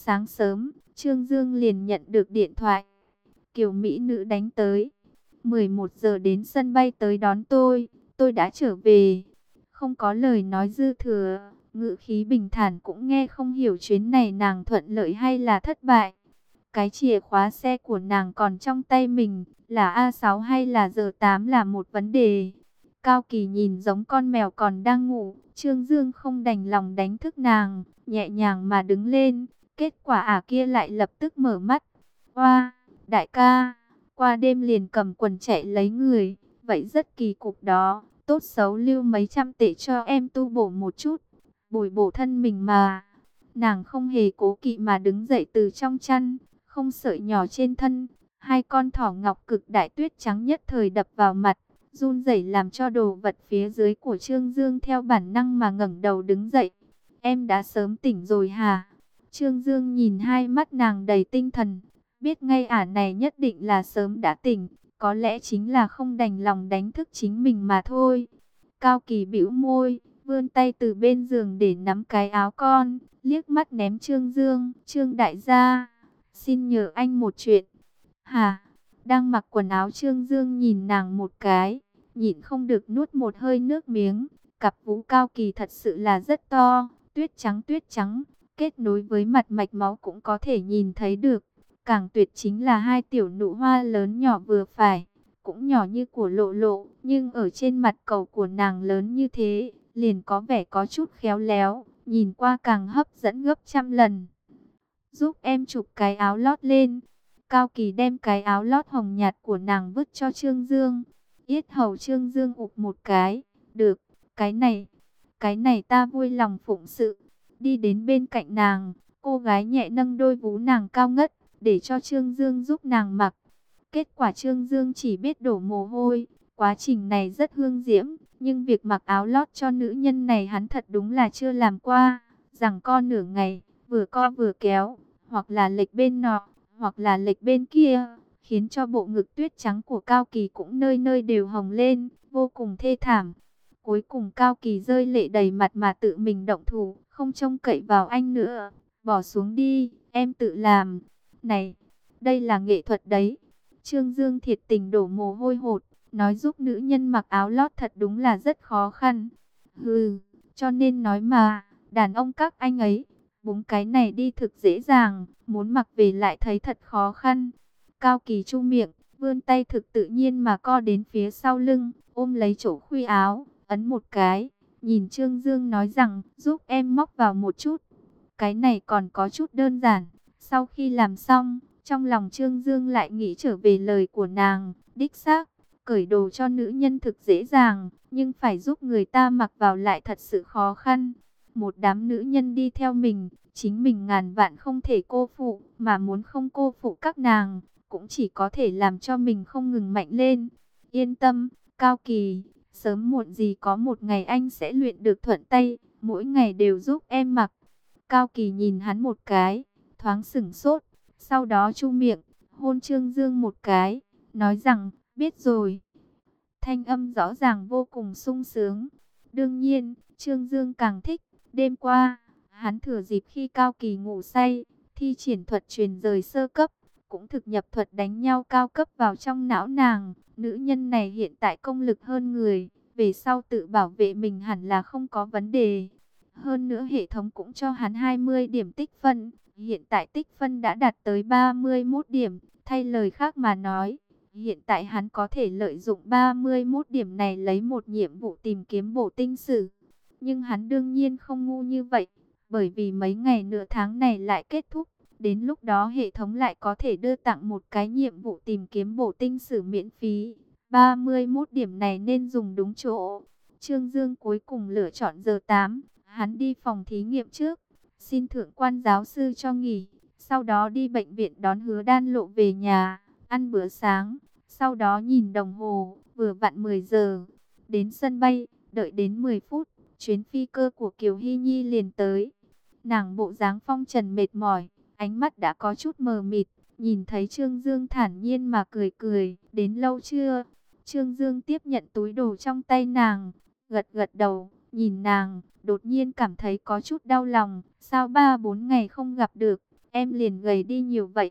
Sáng sớm, Trương Dương liền nhận được điện thoại. Kiều mỹ nữ đánh tới. 11 giờ đến sân bay tới đón tôi đã trở về. Không có lời nói dư thừa, ngữ khí bình thản cũng nghe không hiểu chuyến này nàng thuận lợi hay là thất bại. Cái chìa khóa xe của nàng còn trong tay mình, là A6 hay là G8 là một vấn đề. Cao Kỳ nhìn giống con mèo còn đang ngủ, Trương Dương không đành lòng đánh thức nàng, nhẹ nhàng mà đứng lên. Kết quả kia lại lập tức mở mắt. Oa, đại ca, qua đêm liền cầm quần chạy lấy người, vậy rất kỳ cục đó. Tốt xấu lưu mấy trăm tệ cho em tu bổ một chút, bồi bổ thân mình mà. Nàng không hề cố kỵ mà đứng dậy từ trong chăn, không sợi nhỏ trên thân. Hai con thỏ ngọc cực đại tuyết trắng nhất thời đập vào mặt, run rẩy làm cho đồ vật phía dưới của Trương Dương theo bản năng mà ngẩng đầu đứng dậy. Em đã sớm tỉnh rồi hả? Trương Dương nhìn hai mắt nàng đầy tinh thần, biết ngay ả này nhất định là sớm đã tỉnh, có lẽ chính là không đành lòng đánh thức chính mình mà thôi. Cao Kỳ bĩu môi, vươn tay từ bên giường để nắm cái áo con, liếc mắt ném Trương Dương. Trương đại gia, xin nhờ anh một chuyện. Hả? Đang mặc quần áo Trương Dương nhìn nàng một cái, nhịn không được nuốt một hơi nước miếng. Cặp vú Cao Kỳ thật sự là rất to, tuyết trắng, kết nối với mặt mạch máu cũng có thể nhìn thấy được. Càng tuyệt chính là hai tiểu nụ hoa lớn nhỏ vừa phải, cũng nhỏ như của Lộ Lộ, nhưng ở trên mặt cầu của nàng lớn như thế, liền có vẻ có chút khéo léo, nhìn qua càng hấp dẫn gấp trăm lần. Giúp em chụp cái áo lót lên. Cao Kỳ đem cái áo lót hồng nhạt của nàng vứt cho Trương Dương. Yết hầu Trương Dương ụp một cái. Được, cái này ta vui lòng phụng sự. Đi đến bên cạnh nàng, cô gái nhẹ nâng đôi vú nàng cao ngất, để cho Trương Dương giúp nàng mặc. Kết quả Trương Dương chỉ biết đổ mồ hôi. Quá trình này rất hương diễm, nhưng việc mặc áo lót cho nữ nhân này hắn thật đúng là chưa làm qua. Giằng co nửa ngày, vừa co vừa kéo, hoặc là lệch bên nọ, hoặc là lệch bên kia, khiến cho bộ ngực tuyết trắng của Cao Kỳ cũng nơi nơi đều hồng lên, vô cùng thê thảm. Cuối cùng Cao Kỳ rơi lệ đầy mặt mà tự mình động thủ, không trông cậy vào anh nữa. Bỏ xuống đi, em tự làm. Này, đây là nghệ thuật đấy. Trương Dương thiệt tình đổ mồ hôi hột, nói giúp nữ nhân mặc áo lót thật đúng là rất khó khăn. Hừ, cho nên nói mà, đàn ông các anh ấy, búng cái này đi thực dễ dàng, muốn mặc về lại thấy thật khó khăn. Cao Kỳ chu miệng, vươn tay thực tự nhiên mà co đến phía sau lưng, ôm lấy chỗ khuy áo, ấn một cái, nhìn Trương Dương nói rằng, giúp em móc vào một chút. Cái này còn có chút đơn giản. Sau khi làm xong, trong lòng Trương Dương lại nghĩ trở về lời của nàng, đích xác, cởi đồ cho nữ nhân thực dễ dàng, nhưng phải giúp người ta mặc vào lại thật sự khó khăn. Một đám nữ nhân đi theo mình, chính mình ngàn vạn không thể cô phụ, mà muốn không cô phụ các nàng, cũng chỉ có thể làm cho mình không ngừng mạnh lên. Yên tâm, Cao Kỳ, sớm muộn gì có một ngày anh sẽ luyện được thuận tay, mỗi ngày đều giúp em mặc. Cao Kỳ nhìn hắn một cái, thoáng sửng sốt, sau đó chu miệng, hôn Trương Dương một cái, nói rằng, biết rồi. Thanh âm rõ ràng vô cùng sung sướng. Đương nhiên, Trương Dương càng thích. Đêm qua, hắn thừa dịp khi Cao Kỳ ngủ say, thi triển thuật truyền rời sơ cấp, cũng thực nhập thuật đánh nhau cao cấp vào trong não nàng. Nữ nhân này hiện tại công lực hơn người, về sau tự bảo vệ mình hẳn là không có vấn đề. Hơn nữa hệ thống cũng cho hắn 20 điểm tích phân, hiện tại tích phân đã đạt tới 31 điểm, thay lời khác mà nói. Hiện tại hắn có thể lợi dụng 31 điểm này lấy một nhiệm vụ tìm kiếm bổ tinh sử. Nhưng hắn đương nhiên không ngu như vậy, bởi vì mấy ngày nửa tháng này lại kết thúc. Đến lúc đó hệ thống lại có thể đưa tặng một cái nhiệm vụ tìm kiếm bổ tinh sử miễn phí. 31 điểm này nên dùng đúng chỗ. Trương Dương cuối cùng lựa chọn giờ 8. Hắn đi phòng thí nghiệm trước, xin thượng quan giáo sư cho nghỉ. Sau đó đi bệnh viện đón Hứa Đan Lộ về nhà, ăn bữa sáng. Sau đó nhìn đồng hồ, vừa vặn 10 giờ. Đến sân bay, đợi đến 10 phút, chuyến phi cơ của Kiều Hy Nhi liền tới. Nàng bộ dáng phong trần mệt mỏi, ánh mắt đã có chút mờ mịt. Nhìn thấy Trương Dương thản nhiên mà cười cười, đến lâu chưa? Trương Dương tiếp nhận túi đồ trong tay nàng, gật gật đầu, nhìn nàng, đột nhiên cảm thấy có chút đau lòng. Sao 3-4 ngày không gặp được, em liền gầy đi nhiều vậy.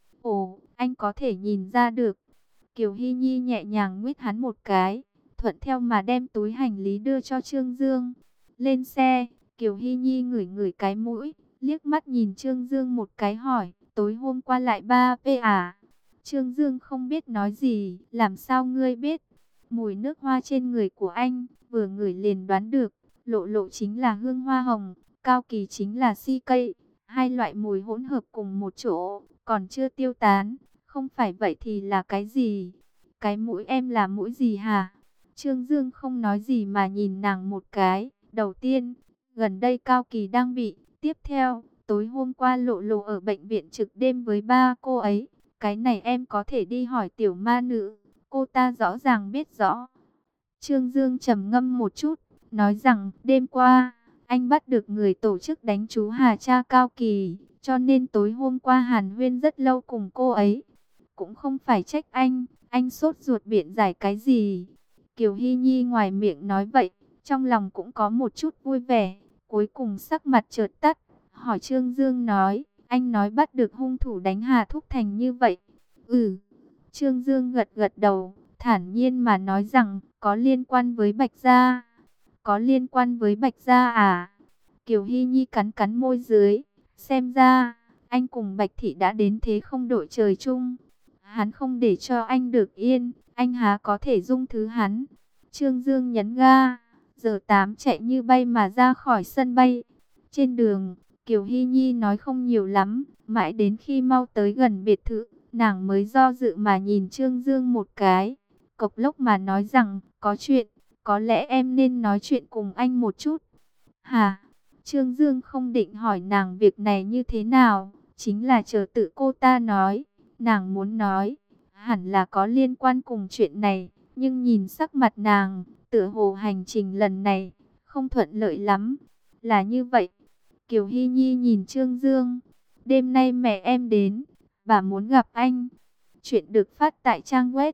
Ồ, anh có thể nhìn ra được. Kiều Hy Nhi nhẹ nhàng nguyết hắn một cái, thuận theo mà đem túi hành lý đưa cho Trương Dương. Lên xe, Kiều Hy Nhi ngửi ngửi cái mũi, liếc mắt nhìn Trương Dương một cái hỏi, tối hôm qua lại 3P à? Trương Dương không biết nói gì, làm sao ngươi biết? Mùi nước hoa trên người của anh, vừa ngửi liền đoán được, Lộ Lộ chính là hương hoa hồng, Cao Kỳ chính là si cây, hai loại mùi hỗn hợp cùng một chỗ, còn chưa tiêu tán, không phải vậy thì là cái gì? Cái mũi em là mũi gì hả? Trương Dương không nói gì mà nhìn nàng một cái, đầu tiên, gần đây Cao Kỳ đang bị, tiếp theo, tối hôm qua Lộ Lộ ở bệnh viện trực đêm với ba cô ấy, cái này em có thể đi hỏi tiểu ma nữ, cô ta rõ ràng biết rõ. Trương Dương trầm ngâm một chút, nói rằng đêm qua, anh bắt được người tổ chức đánh chú Hà cha Cao Kỳ, cho nên tối hôm qua hàn huyên rất lâu cùng cô ấy. Cũng không phải trách anh sốt ruột biện giải cái gì. Kiều Hy Nhi ngoài miệng nói vậy, trong lòng cũng có một chút vui vẻ, cuối cùng sắc mặt chợt tắt, hỏi Trương Dương nói, anh nói bắt được hung thủ đánh Hà Thúc Thành như vậy. Ừ, Trương Dương gật gật đầu, thản nhiên mà nói rằng, có liên quan với Bạch Gia. Có liên quan với Bạch Gia à? Kiều Hy Nhi cắn cắn môi dưới, xem ra, anh cùng Bạch Thị đã đến thế không đội trời chung. Hắn không để cho anh được yên, anh há có thể dung thứ hắn. Trương Dương nhấn ga, giờ 8 chạy như bay mà ra khỏi sân bay. Trên đường, Kiều Hy Nhi nói không nhiều lắm, mãi đến khi mau tới gần biệt thự, nàng mới do dự mà nhìn Trương Dương một cái. Cộc lốc mà nói rằng, có chuyện, có lẽ em nên nói chuyện cùng anh một chút. Hả? Trương Dương không định hỏi nàng việc này như thế nào, chính là chờ tự cô ta nói. Nàng muốn nói, hẳn là có liên quan cùng chuyện này, nhưng nhìn sắc mặt nàng, tựa hồ hành trình lần này, không thuận lợi lắm. Là như vậy. Kiều Hy Nhi nhìn Trương Dương, đêm nay mẹ em đến, bà muốn gặp anh. Chuyện được phát tại trang web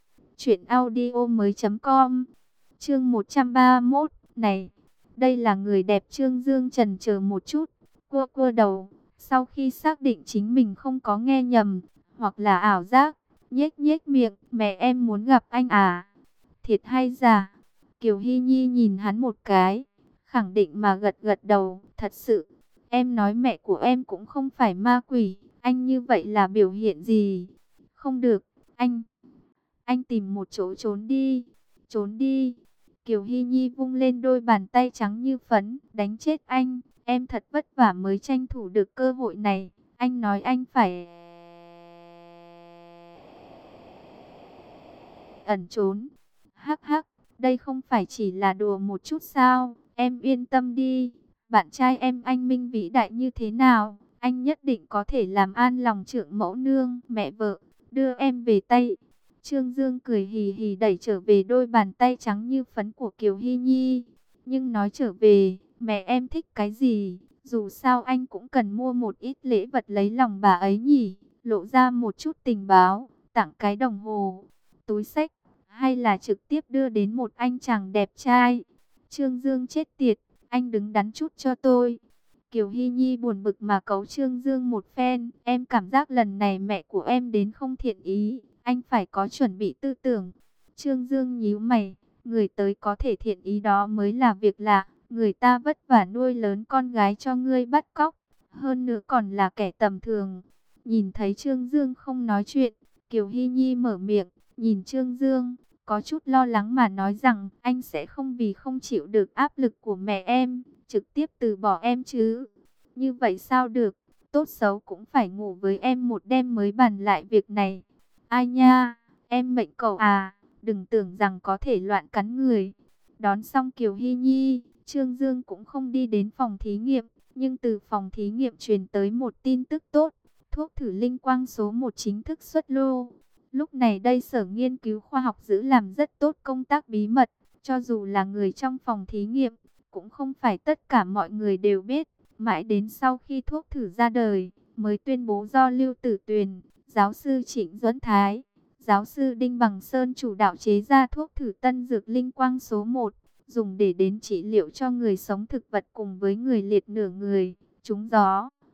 truyệnaudiomoi.com. Chương 131, này, đây là người đẹp. Trương Dương chần chờ một chút, cua cua đầu, sau khi xác định chính mình không có nghe nhầm, hoặc là ảo giác, nhếch nhếch miệng, mẹ em muốn gặp anh à? Thiệt hay giả? Kiều Hy Nhi nhìn hắn một cái, khẳng định mà gật gật đầu, thật sự, em nói mẹ của em cũng không phải ma quỷ, anh như vậy là biểu hiện gì? Không được, anh tìm một chỗ trốn đi, trốn đi. Kiều Hy Nhi vung lên đôi bàn tay trắng như phấn, đánh chết anh, em thật vất vả mới tranh thủ được cơ hội này, anh nói anh phải ẩn trốn. Hắc hắc, đây không phải chỉ là đùa một chút sao, em yên tâm đi, bạn trai em anh minh vĩ đại như thế nào, anh nhất định có thể làm an lòng trưởng mẫu nương, mẹ vợ, đưa em về Tây. Trương Dương cười hì hì đẩy trở về đôi bàn tay trắng như phấn của Kiều Hy Nhi. Nhưng nói trở về, mẹ em thích cái gì? Dù sao anh cũng cần mua một ít lễ vật lấy lòng bà ấy nhỉ. Lộ ra một chút tình báo, tặng cái đồng hồ, túi xách, hay là trực tiếp đưa đến một anh chàng đẹp trai. Trương Dương chết tiệt, anh đứng đắn chút cho tôi. Kiều Hy Nhi buồn bực mà cấu Trương Dương một phen. Em cảm giác lần này mẹ của em đến không thiện ý, anh phải có chuẩn bị tư tưởng. Trương Dương nhíu mày, người tới có thể thiện ý đó mới là việc lạ. Người ta vất vả nuôi lớn con gái cho ngươi bắt cóc, hơn nữa còn là kẻ tầm thường. Nhìn thấy Trương Dương không nói chuyện, Kiều Hy Nhi mở miệng, nhìn Trương Dương, có chút lo lắng mà nói rằng, anh sẽ không vì không chịu được áp lực của mẹ em, trực tiếp từ bỏ em chứ. Như vậy sao được, tốt xấu cũng phải ngủ với em một đêm mới bàn lại việc này. Ai nha, em mệnh cậu à, đừng tưởng rằng có thể loạn cắn người. Đón xong Kiều Hy Nhi, Trương Dương cũng không đi đến phòng thí nghiệm, nhưng từ phòng thí nghiệm truyền tới một tin tức tốt, thuốc thử linh quang số 1 chính thức xuất lô. Lúc này đây Sở Nghiên cứu Khoa học giữ làm rất tốt công tác bí mật, cho dù là người trong phòng thí nghiệm, cũng không phải tất cả mọi người đều biết. Mãi đến sau khi thuốc thử ra đời, mới tuyên bố do Lưu Tử Tuyền, giáo sư Trịnh Duẫn Thái, giáo sư Đinh Bằng Sơn chủ đạo chế ra thuốc thử tân dược linh quang số 1, dùng để đến trị liệu cho người sống thực vật cùng với người liệt nửa người, trúng gió.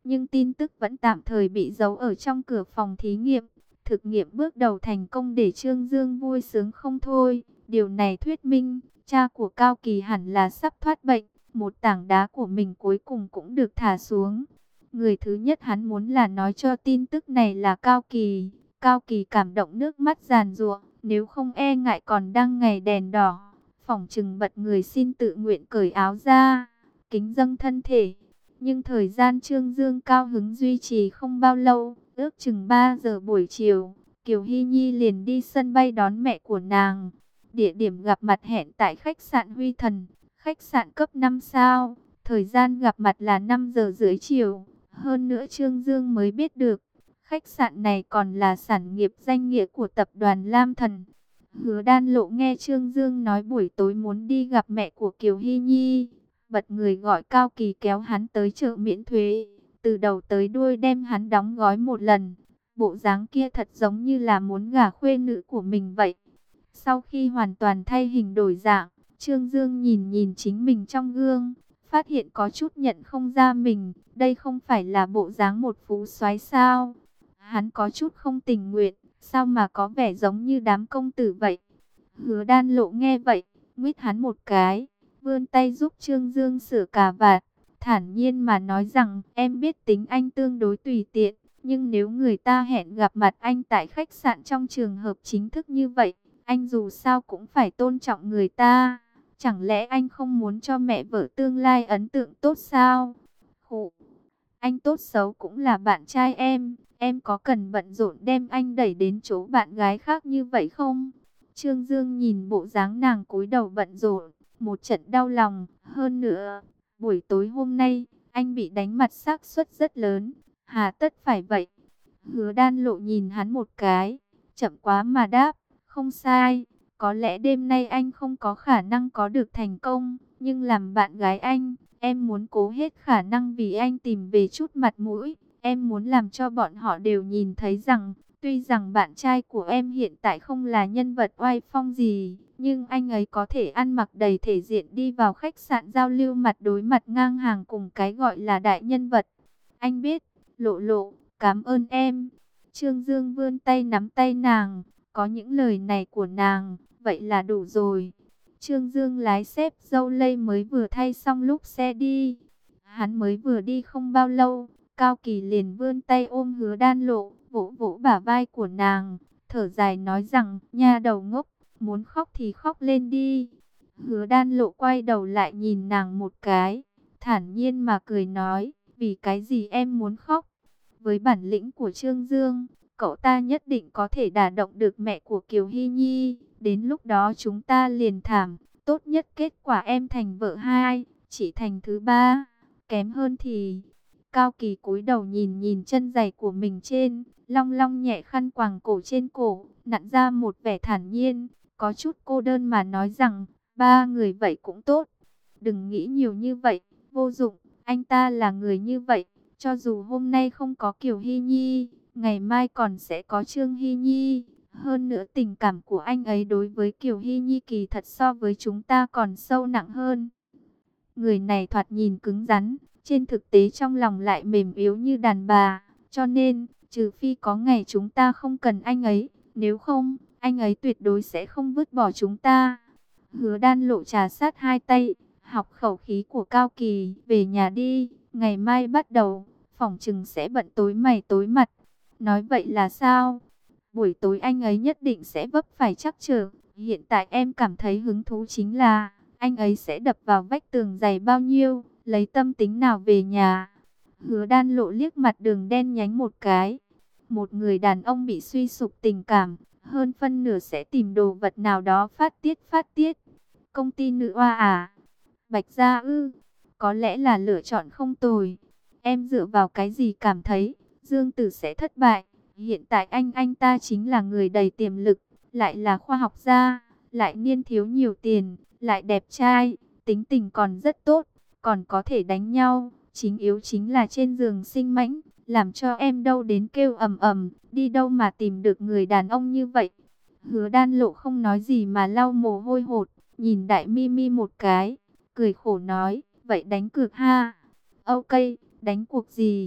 nhưng tin tức vẫn tạm thời bị giấu ở trong cửa phòng thí nghiệm. Thực nghiệm bước đầu thành công để Trương Dương vui sướng không thôi. Điều này thuyết minh, cha của Cao Kỳ hẳn là sắp thoát bệnh. Một tảng đá của mình cuối cùng cũng được thả xuống. Người thứ nhất hắn muốn là nói cho tin tức này là Cao Kỳ. Cao Kỳ cảm động nước mắt giàn giụa, nếu không e ngại còn đang ngày đèn đỏ. Phỏng chừng bật người xin tự nguyện cởi áo ra, kính dâng thân thể. Nhưng thời gian Trương Dương cao hứng duy trì không bao lâu, ước chừng 3 giờ buổi chiều, Kiều Hy Nhi liền đi sân bay đón mẹ của nàng. Địa điểm gặp mặt hẹn tại khách sạn Huy Thần, khách sạn cấp 5 sao. Thời gian gặp mặt là 5 giờ rưỡi chiều. Hơn nữa Trương Dương mới biết được, khách sạn này còn là sản nghiệp danh nghĩa của tập đoàn Lam Thần. Hứa Đan Lộ nghe Trương Dương nói buổi tối muốn đi gặp mẹ của Kiều Hy Nhi, bật người gọi Cao Kỳ kéo hắn tới chợ miễn thuế, từ đầu tới đuôi đem hắn đóng gói một lần. Bộ dáng kia thật giống như là muốn gả khuê nữ của mình vậy. Sau khi hoàn toàn thay hình đổi dạng, Trương Dương nhìn nhìn chính mình trong gương, phát hiện có chút nhận không ra mình. Đây không phải là bộ dáng một phú soái sao? Hắn có chút không tình nguyện, sao mà có vẻ giống như đám công tử vậy? Hứa Đan Lộ nghe vậy, nguyết hắn một cái, vươn tay giúp Trương Dương sửa cà vạt, thản nhiên mà nói rằng, em biết tính anh tương đối tùy tiện, nhưng nếu người ta hẹn gặp mặt anh tại khách sạn trong trường hợp chính thức như vậy, anh dù sao cũng phải tôn trọng người ta. Chẳng lẽ anh không muốn cho mẹ vợ tương lai ấn tượng tốt sao? Khụ, anh tốt xấu cũng là bạn trai em có cần bận rộn đem anh đẩy đến chỗ bạn gái khác như vậy không? Trương Dương nhìn bộ dáng nàng cúi đầu bận rộn, một trận đau lòng. Hơn nữa, buổi tối hôm nay, anh bị đánh mặt xác suất rất lớn. Hà tất phải vậy? Hứa Đan Lộ nhìn hắn một cái, chậm quá mà đáp, không sai. Có lẽ đêm nay anh không có khả năng có được thành công, nhưng làm bạn gái anh, em muốn cố hết khả năng vì anh tìm về chút mặt mũi. Em muốn làm cho bọn họ đều nhìn thấy rằng, tuy rằng bạn trai của em hiện tại không là nhân vật oai phong gì, nhưng anh ấy có thể ăn mặc đầy thể diện đi vào khách sạn giao lưu mặt đối mặt ngang hàng cùng cái gọi là đại nhân vật. Anh biết, Lộ Lộ, cảm ơn em. Trương Dương vươn tay nắm tay nàng, có những lời này của nàng, vậy là đủ rồi. Trương Dương lái xếp dâu lây mới vừa thay xong lúc xe đi. Hắn mới vừa đi không bao lâu, Cao Kỳ liền vươn tay ôm Hứa Đan Lộ, vỗ vỗ bả vai của nàng, thở dài nói rằng, nha đầu ngốc, muốn khóc thì khóc lên đi. Hứa Đan Lộ quay đầu lại nhìn nàng một cái, thản nhiên mà cười nói, vì cái gì em muốn khóc? Với bản lĩnh của Trương Dương, cậu ta nhất định có thể đả động được mẹ của Kiều Hy Nhi. Đến lúc đó chúng ta liền thảm, tốt nhất kết quả em thành vợ hai, chỉ thành thứ ba, kém hơn thì... Cao Kỳ cúi đầu nhìn nhìn chân giày của mình trên, long long nhẹ khăn quàng cổ trên cổ, nặn ra một vẻ thản nhiên, có chút cô đơn mà nói rằng, ba người vậy cũng tốt. Đừng nghĩ nhiều như vậy, vô dụng, anh ta là người như vậy, cho dù hôm nay không có Kiều Hy Nhi, ngày mai còn sẽ có Trương Hy Nhi. Hơn nữa tình cảm của anh ấy đối với Kiều Hy Nhi kỳ thật so với chúng ta còn sâu nặng hơn. Người này thoạt nhìn cứng rắn, trên thực tế trong lòng lại mềm yếu như đàn bà. Cho nên, trừ phi có ngày chúng ta không cần anh ấy, nếu không, anh ấy tuyệt đối sẽ không vứt bỏ chúng ta. Hứa Đan Lộ trà sát hai tay, học khẩu khí của Cao Kỳ, về nhà đi, ngày mai bắt đầu, phỏng chừng sẽ bận tối mày tối mặt. Nói vậy là sao? Buổi tối anh ấy nhất định sẽ vấp phải trắc trở. Hiện tại em cảm thấy hứng thú chính là, anh ấy sẽ đập vào vách tường dày bao nhiêu, lấy tâm tính nào về nhà. Hứa Đan Lộ liếc mặt Đường đen nhánh một cái. Một người đàn ông bị suy sụp tình cảm, hơn phân nửa sẽ tìm đồ vật nào đó phát tiết. Công ty nữ oa à? Bạch Gia ư? Có lẽ là lựa chọn không tồi. Em dựa vào cái gì cảm thấy Dương Tử sẽ thất bại? Hiện tại anh ta chính là người đầy tiềm lực, lại là khoa học gia, lại niên thiếu nhiều tiền, lại đẹp trai, tính tình còn rất tốt, còn có thể đánh nhau. Chính yếu chính là trên giường sinh mãnh, làm cho em đâu đến kêu ầm ầm, đi đâu mà tìm được người đàn ông như vậy. Hứa Đan Lộ không nói gì mà lau mồ hôi hột, nhìn Đại Mimi một cái, cười khổ nói, vậy đánh cược ha. Ok, đánh cuộc gì?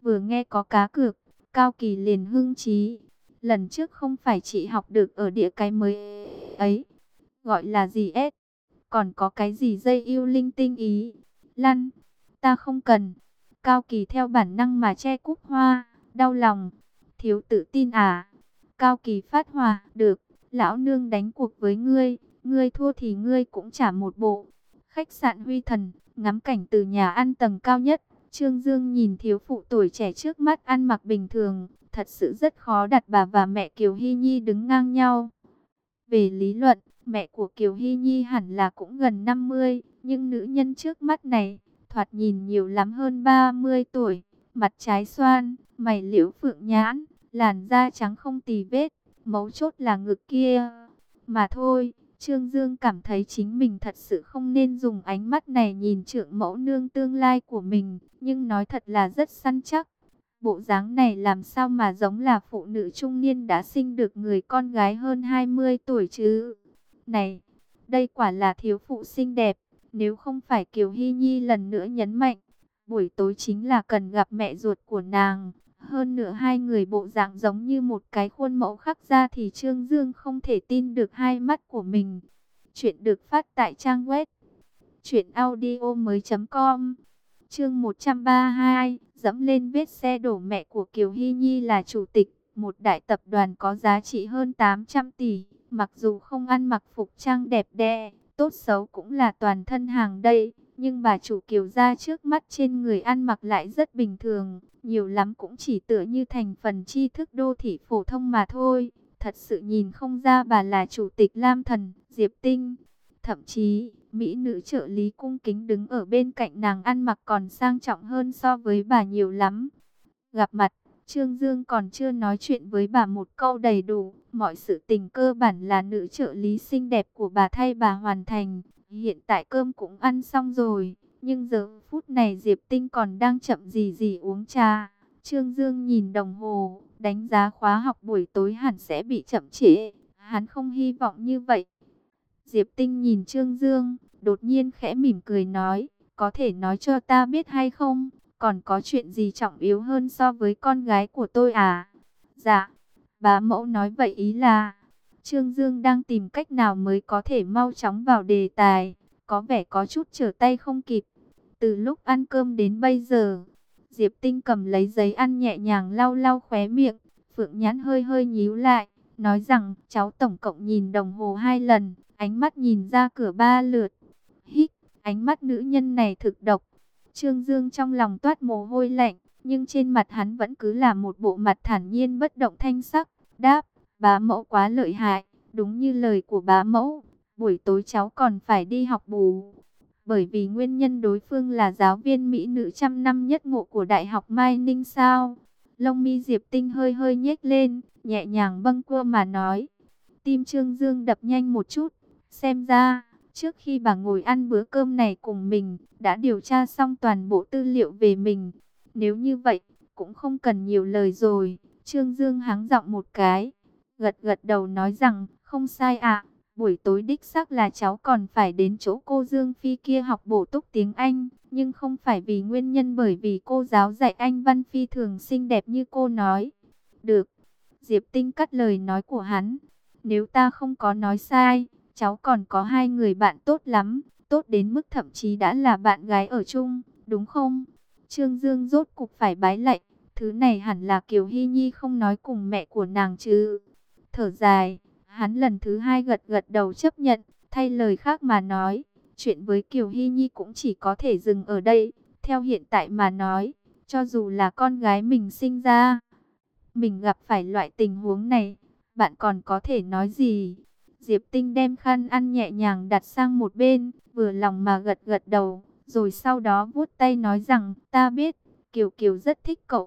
Vừa nghe có cá cược, Cao Kỳ liền hưng trí. Lần trước không phải chị học được ở địa cái mới ấy, gọi là gì ết, còn có cái gì dây yêu linh tinh ý. Lăn, ta không cần. Cao Kỳ theo bản năng mà che cúc hoa, đau lòng, thiếu tự tin à. Cao Kỳ phát hỏa, được, lão nương đánh cuộc với ngươi, ngươi thua thì ngươi cũng trả một bộ. Khách sạn Huy Thần, ngắm cảnh từ nhà ăn tầng cao nhất. Trương Dương nhìn thiếu phụ tuổi trẻ trước mắt ăn mặc bình thường, thật sự rất khó đặt bà và mẹ Kiều Hy Nhi đứng ngang nhau. Về lý luận, mẹ của Kiều Hy Nhi hẳn là cũng gần 50, nhưng nữ nhân trước mắt này, thoạt nhìn nhiều lắm hơn 30 tuổi, mặt trái xoan, mày liễu phượng nhãn, làn da trắng không tì vết, mấu chốt là ngực kia. Mà thôi, Trương Dương cảm thấy chính mình thật sự không nên dùng ánh mắt này nhìn trượng mẫu nương tương lai của mình, nhưng nói thật là rất săn chắc. Bộ dáng này làm sao mà giống là phụ nữ trung niên đã sinh được người con gái hơn 20 tuổi chứ? Này, đây quả là thiếu phụ xinh đẹp, nếu không phải Kiều Hy Nhi lần nữa nhấn mạnh, buổi tối chính là cần gặp mẹ ruột của nàng. Hơn nữa hai người bộ dạng giống như một cái khuôn mẫu khắc ra thì Trương Dương không thể tin được hai mắt của mình. Chuyện được phát tại trang web truyệnaudiomoi.com. Chương 132, dẫm lên vết xe đổ. Mẹ của Kiều Hy Nhi là chủ tịch một đại tập đoàn có giá trị hơn 800 tỷ, mặc dù không ăn mặc phục trang đẹp đẽ, tốt xấu cũng là toàn thân hàng đây, nhưng bà chủ Kiều gia trước mắt trên người ăn mặc lại rất bình thường, nhiều lắm cũng chỉ tựa như thành phần tri thức đô thị phổ thông mà thôi, thật sự nhìn không ra bà là chủ tịch Lam Thần, Diệp Tinh. Thậm chí, mỹ nữ trợ lý cung kính đứng ở bên cạnh nàng ăn mặc còn sang trọng hơn so với bà nhiều lắm. Gặp mặt, Trương Dương còn chưa nói chuyện với bà một câu đầy đủ, mọi sự tình cơ bản là nữ trợ lý xinh đẹp của bà thay bà hoàn thành. Hiện tại cơm cũng ăn xong rồi, nhưng giờ phút này Diệp Tinh còn đang chậm gì gì uống trà. Trương Dương nhìn đồng hồ, đánh giá khóa học buổi tối hẳn sẽ bị chậm trễ, hắn không hy vọng như vậy. Diệp Tinh nhìn Trương Dương, đột nhiên khẽ mỉm cười nói, có thể nói cho ta biết hay không, còn có chuyện gì trọng yếu hơn so với con gái của tôi à? Dạ, bá mẫu nói vậy ý là, Trương Dương đang tìm cách nào mới có thể mau chóng vào đề tài, có vẻ có chút trở tay không kịp. Từ lúc ăn cơm đến bây giờ, Diệp Tinh cầm lấy giấy ăn nhẹ nhàng lau lau khóe miệng, Phượng Nhãn hơi hơi nhíu lại, nói rằng cháu tổng cộng nhìn đồng hồ 2 lần. Ánh mắt nhìn ra cửa 3 lượt. Hít, ánh mắt nữ nhân này thực độc. Trương Dương trong lòng toát mồ hôi lạnh, nhưng trên mặt hắn vẫn cứ là một bộ mặt thản nhiên bất động thanh sắc. Đáp, bá mẫu quá lợi hại, đúng như lời của bá mẫu. Buổi tối cháu còn phải đi học bù. Bởi vì nguyên nhân đối phương là giáo viên mỹ nữ trăm năm nhất ngộ của Đại học Mai Ninh sao? Lông mi Diệp Tinh hơi hơi nhếch lên, nhẹ nhàng bâng quơ mà nói. Tim Trương Dương đập nhanh một chút. Xem ra, trước khi bà ngồi ăn bữa cơm này cùng mình, đã điều tra xong toàn bộ tư liệu về mình. Nếu như vậy, cũng không cần nhiều lời rồi. Trương Dương hắng giọng một cái, gật gật đầu nói rằng, không sai ạ. Buổi tối đích xác là cháu còn phải đến chỗ cô Dương Phi kia học bổ túc tiếng Anh. Nhưng không phải vì nguyên nhân bởi vì cô giáo dạy Anh văn phi thường xinh đẹp như cô nói. Được, Diệp Tinh cắt lời nói của hắn. Nếu ta không có nói sai, cháu còn có 2 người bạn tốt lắm, tốt đến mức thậm chí đã là bạn gái ở chung, đúng không? Trương Dương rốt cục phải bái lạy, thứ này hẳn là Kiều Hy Nhi không nói cùng mẹ của nàng chứ. Thở dài, hắn lần thứ 2 gật gật đầu chấp nhận, thay lời khác mà nói, chuyện với Kiều Hy Nhi cũng chỉ có thể dừng ở đây. Theo hiện tại mà nói, cho dù là con gái mình sinh ra, mình gặp phải loại tình huống này, bạn còn có thể nói gì? Diệp Tinh đem khăn ăn nhẹ nhàng đặt sang một bên, vừa lòng mà gật gật đầu, rồi sau đó vuốt tay nói rằng, ta biết, Kiều Kiều rất thích cậu,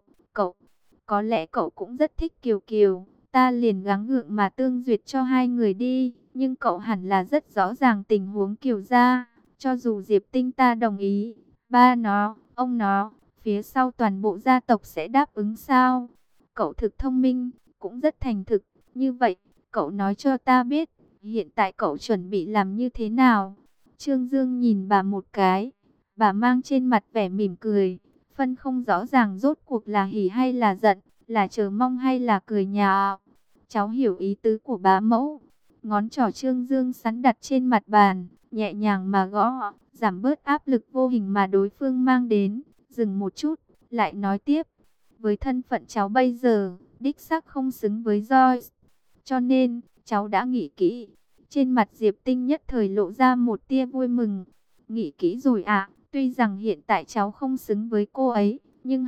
có lẽ cậu cũng rất thích Kiều Kiều, ta liền gắng gượng mà tương duyệt cho 2 người đi, nhưng cậu hẳn là rất rõ ràng tình huống Kiều gia, cho dù Diệp Tinh ta đồng ý, ba nó, ông nó, phía sau toàn bộ gia tộc sẽ đáp ứng sao? Cậu thực thông minh, cũng rất thành thực, như vậy, cậu nói cho ta biết, hiện tại cậu chuẩn bị làm như thế nào? Trương Dương nhìn bà một cái, bà mang trên mặt vẻ mỉm cười, phân không rõ ràng rốt cuộc là hỉ hay là giận, là chờ mong hay là cười nhạo. Cháu hiểu ý tứ của bá mẫu. Ngón trỏ Trương Dương sắn đặt trên mặt bàn, nhẹ nhàng mà gõ, giảm bớt áp lực vô hình mà đối phương mang đến. Dừng một chút, lại nói tiếp. Với thân phận cháu bây giờ, đích xác không xứng với Joyce. Cho nên, cháu đã nghĩ kỹ. Trên mặt Diệp Tinh nhất thời lộ ra một tia vui mừng. Nghĩ kỹ rồi ạ. Tuy rằng hiện tại cháu không xứng với cô ấy, nhưng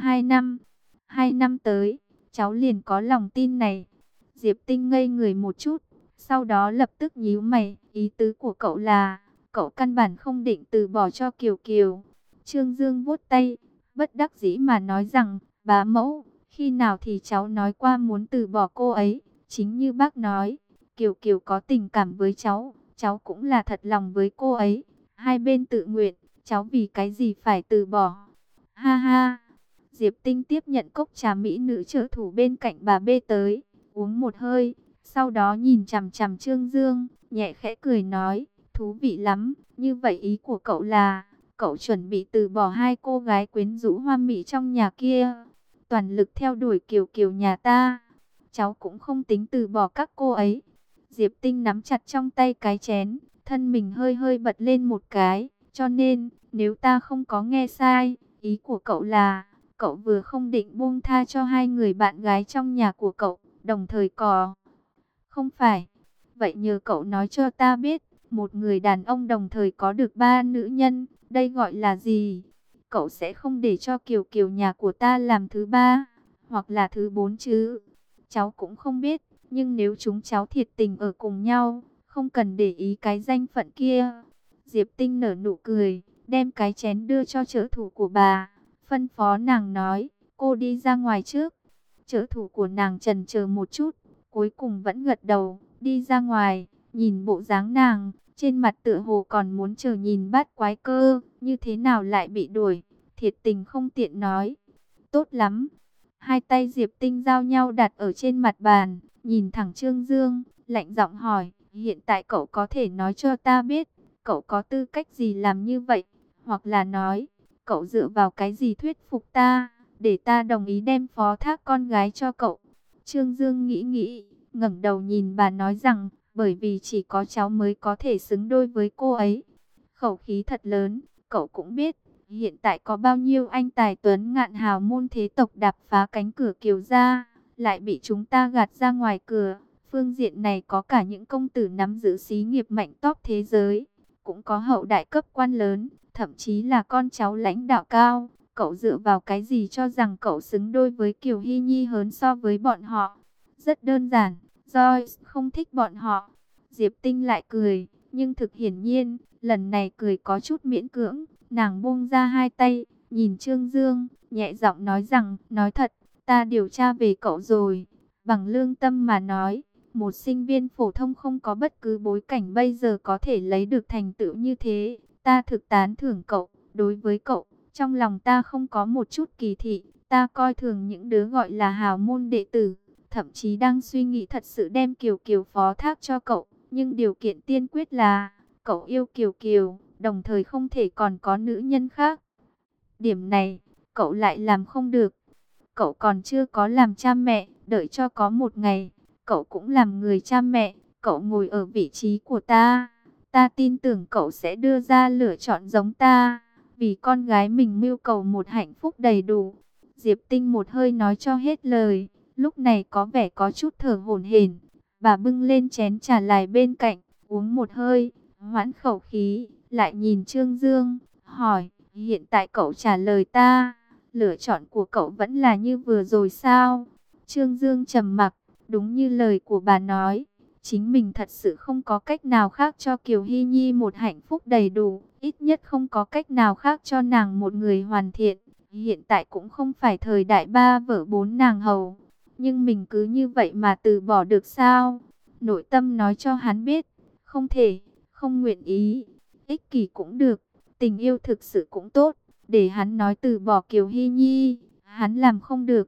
2 năm tới, cháu liền có lòng tin này. Diệp Tinh ngây người một chút, sau đó lập tức nhíu mày. Ý tứ của cậu là, cậu căn bản không định từ bỏ cho Kiều Kiều. Trương Dương vuốt tay, bất đắc dĩ mà nói rằng, bá mẫu, khi nào thì cháu nói qua muốn từ bỏ cô ấy. Chính như bác nói, Kiều Kiều có tình cảm với cháu cũng là thật lòng với cô ấy. Hai bên tự nguyện, cháu vì cái gì phải từ bỏ. Ha ha, Diệp Tinh tiếp nhận cốc trà mỹ nữ trợ thủ bên cạnh bà bê tới, uống một hơi, sau đó nhìn chằm chằm Trương Dương, nhẹ khẽ cười nói, thú vị lắm, như vậy ý của cậu là, cậu chuẩn bị từ bỏ hai cô gái quyến rũ hoa mỹ trong nhà kia, toàn lực theo đuổi Kiều Kiều nhà ta. Cháu cũng không tính từ bỏ các cô ấy. Diệp Tinh nắm chặt trong tay cái chén, thân mình hơi hơi bật lên một cái, cho nên, nếu ta không có nghe sai, ý của cậu là, cậu vừa không định buông tha cho hai người bạn gái trong nhà của cậu, đồng thời có. Không phải. Vậy nhờ cậu nói cho ta biết, một người đàn ông đồng thời có được ba nữ nhân, đây gọi là gì? Cậu sẽ không để cho Kiều Kiều nhà của ta làm thứ ba, hoặc là thứ bốn chứ? Cháu cũng không biết, nhưng nếu chúng cháu thiệt tình ở cùng nhau, không cần để ý cái danh phận kia. Diệp Tinh nở nụ cười, đem cái chén đưa cho trợ thủ của bà, phân phó nàng nói, cô đi ra ngoài trước. Trợ thủ của nàng chần chờ một chút, cuối cùng vẫn gật đầu, đi ra ngoài, nhìn bộ dáng nàng, trên mặt tựa hồ còn muốn chờ nhìn bát quái cơ, như thế nào lại bị đuổi, thiệt tình không tiện nói. Tốt lắm. Hai tay Diệp Tinh giao nhau đặt ở trên mặt bàn, nhìn thẳng Trương Dương, lạnh giọng hỏi, hiện tại cậu có thể nói cho ta biết, cậu có tư cách gì làm như vậy, hoặc là nói, cậu dựa vào cái gì thuyết phục ta, để ta đồng ý đem phó thác con gái cho cậu. Trương Dương nghĩ, ngẩng đầu nhìn bà nói rằng, bởi vì chỉ có cháu mới có thể xứng đôi với cô ấy. Khẩu khí thật lớn, cậu cũng biết, hiện tại có bao nhiêu anh tài tuấn ngạn hào môn thế tộc đạp phá cánh cửa Kiều gia, lại bị chúng ta gạt ra ngoài cửa. Phương diện này có cả những công tử nắm giữ xí nghiệp mạnh top thế giới, cũng có hậu đại cấp quan lớn, thậm chí là con cháu lãnh đạo cao. Cậu dựa vào cái gì cho rằng cậu xứng đôi với Kiều Hy Nhi hơn so với bọn họ? Rất đơn giản, Joyce không thích bọn họ. Diệp Tinh lại cười, nhưng thực hiển nhiên, lần này cười có chút miễn cưỡng. Nàng buông ra hai tay, nhìn Trương Dương, nhẹ giọng nói rằng, nói thật, ta điều tra về cậu rồi. Bằng lương tâm mà nói, một sinh viên phổ thông không có bất cứ bối cảnh bây giờ có thể lấy được thành tựu như thế. Ta thực tán thưởng cậu, đối với cậu, trong lòng ta không có một chút kỳ thị. Ta coi thường những đứa gọi là hào môn đệ tử, thậm chí đang suy nghĩ thật sự đem Kiều Kiều phó thác cho cậu. Nhưng điều kiện tiên quyết là, cậu yêu Kiều Kiều, đồng thời không thể còn có nữ nhân khác. Điểm này, cậu lại làm không được. Cậu còn chưa có làm cha mẹ, đợi cho có một ngày, cậu cũng làm người cha mẹ, cậu ngồi ở vị trí của ta. Ta tin tưởng cậu sẽ đưa ra lựa chọn giống ta, vì con gái mình mưu cầu một hạnh phúc đầy đủ. Diệp Tinh một hơi nói cho hết lời, lúc này có vẻ có chút thở hổn hển. Bà bưng lên chén trà lại bên cạnh, uống một hơi, hoãn khẩu khí, lại nhìn Trương Dương, hỏi, hiện tại cậu trả lời ta, lựa chọn của cậu vẫn là như vừa rồi sao? Trương Dương trầm mặc, đúng như lời của bà nói, chính mình thật sự không có cách nào khác cho Kiều Hy Nhi một hạnh phúc đầy đủ, ít nhất không có cách nào khác cho nàng một người hoàn thiện. Hiện tại cũng không phải thời đại ba vợ bốn nàng hầu, nhưng mình cứ như vậy mà từ bỏ được sao? Nội tâm nói cho hắn biết, không thể, không nguyện ý, ích kỷ cũng được, tình yêu thực sự cũng tốt, để hắn nói từ bỏ Kiều Hy Nhi, hắn làm không được.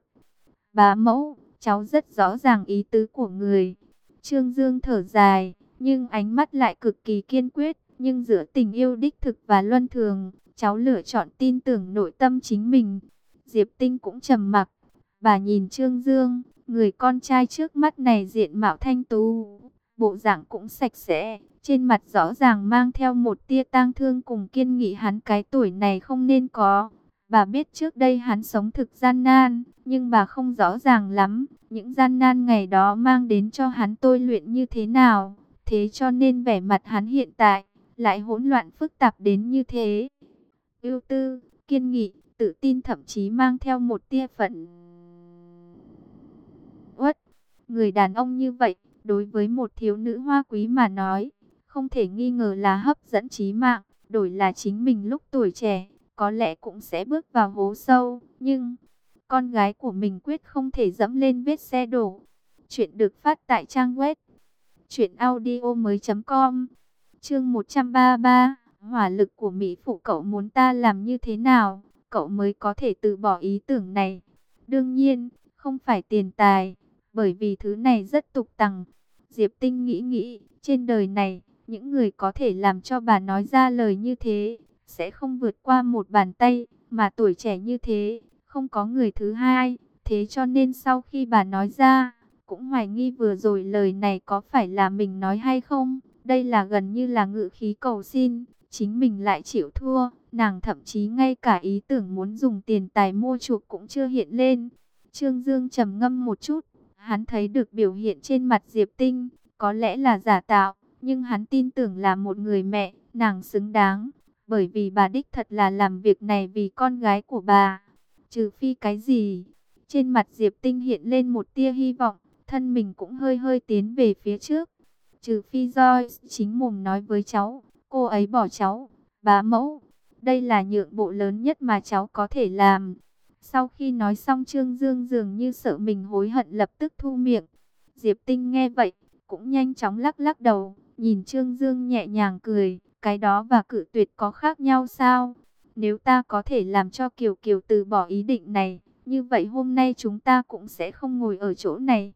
Bá mẫu, cháu rất rõ ràng ý tứ của người. Trương Dương thở dài, nhưng ánh mắt lại cực kỳ kiên quyết, nhưng giữa tình yêu đích thực và luân thường, cháu lựa chọn tin tưởng nội tâm chính mình. Diệp Tinh cũng trầm mặc. Bà nhìn Trương Dương, người con trai trước mắt này diện mạo thanh tú, bộ dạng cũng sạch sẽ, trên mặt rõ ràng mang theo một tia tang thương cùng kiên nghị hắn cái tuổi này không nên có. Bà biết trước đây hắn sống thực gian nan, nhưng bà không rõ ràng lắm, những gian nan ngày đó mang đến cho hắn tôi luyện như thế nào. Thế cho nên vẻ mặt hắn hiện tại, lại hỗn loạn phức tạp đến như thế. Ưu tư, kiên nghị, tự tin thậm chí mang theo một tia phẫn uất. Người đàn ông như vậy, đối với một thiếu nữ hoa quý mà nói, không thể nghi ngờ là hấp dẫn chí mạng. Đổi là chính mình lúc tuổi trẻ, có lẽ cũng sẽ bước vào hố sâu. Nhưng, con gái của mình quyết không thể dẫm lên vết xe đổ. Chuyện được phát tại trang web truyệnaudiomoi.com. Chương 133, hỏa lực của Mỹ phụ, cậu muốn ta làm như thế nào, cậu mới có thể từ bỏ ý tưởng này? Đương nhiên, không phải tiền tài, bởi vì thứ này rất tục tằng. Diệp Tinh nghĩ nghĩ, trên đời này, những người có thể làm cho bà nói ra lời như thế, sẽ không vượt qua một bàn tay, mà tuổi trẻ như thế, không có người thứ hai. Thế cho nên sau khi bà nói ra, cũng hoài nghi vừa rồi lời này có phải là mình nói hay không. Đây là gần như là ngữ khí cầu xin, chính mình lại chịu thua. Nàng thậm chí ngay cả ý tưởng muốn dùng tiền tài mua chuộc cũng chưa hiện lên. Trương Dương trầm ngâm một chút, hắn thấy được biểu hiện trên mặt Diệp Tinh, có lẽ là giả tạo, nhưng hắn tin tưởng là một người mẹ, nàng xứng đáng. Bởi vì bà đích thật là làm việc này vì con gái của bà. Trừ phi cái gì? Trên mặt Diệp Tinh hiện lên một tia hy vọng, thân mình cũng hơi hơi tiến về phía trước. Trừ phi Joy chính mồm nói với cháu, cô ấy bỏ cháu, bá mẫu. Đây là nhượng bộ lớn nhất mà cháu có thể làm. Sau khi nói xong Trương Dương dường như sợ mình hối hận lập tức thu miệng. Diệp Tinh nghe vậy, cũng nhanh chóng lắc lắc đầu, nhìn Trương Dương nhẹ nhàng cười. Cái đó và cự tuyệt có khác nhau sao? Nếu ta có thể làm cho Kiều Kiều từ bỏ ý định này, như vậy hôm nay chúng ta cũng sẽ không ngồi ở chỗ này.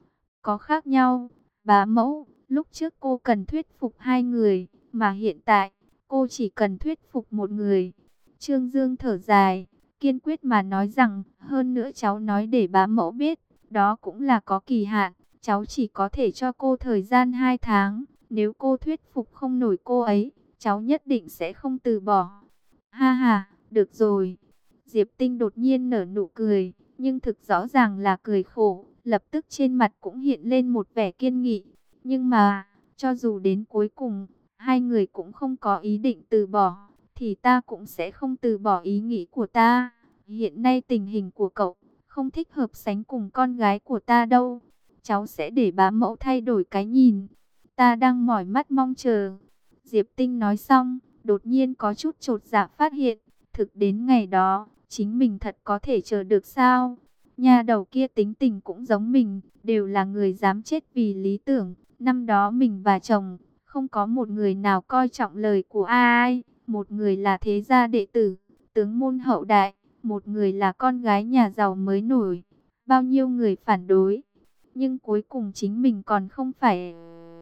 Có khác nhau, bá mẫu, lúc trước cô cần thuyết phục hai người, mà hiện tại, cô chỉ cần thuyết phục một người. Trương Dương thở dài, kiên quyết mà nói rằng, hơn nữa cháu nói để bá mẫu biết, đó cũng là có kỳ hạn, cháu chỉ có thể cho cô thời gian 2 tháng, nếu cô thuyết phục không nổi cô ấy, cháu nhất định sẽ không từ bỏ. Ha ha, được rồi. Diệp Tinh đột nhiên nở nụ cười, nhưng thực rõ ràng là cười khổ, lập tức trên mặt cũng hiện lên một vẻ kiên nghị. Nhưng mà, cho dù đến cuối cùng, hai người cũng không có ý định từ bỏ, thì ta cũng sẽ không từ bỏ ý nghĩ của ta. Hiện nay tình hình của cậu không thích hợp sánh cùng con gái của ta đâu. Cháu sẽ để bá mẫu thay đổi cái nhìn. Ta đang mỏi mắt mong chờ. Diệp Tinh nói xong, đột nhiên có chút chột dạ phát hiện, thực đến ngày đó, chính mình thật có thể chờ được sao? Nhà đầu kia tính tình cũng giống mình, đều là người dám chết vì lý tưởng. Năm đó mình và chồng, không có một người nào coi trọng lời của ai. Một người là thế gia đệ tử, tướng môn hậu đại, một người là con gái nhà giàu mới nổi. Bao nhiêu người phản đối, nhưng cuối cùng chính mình còn không phải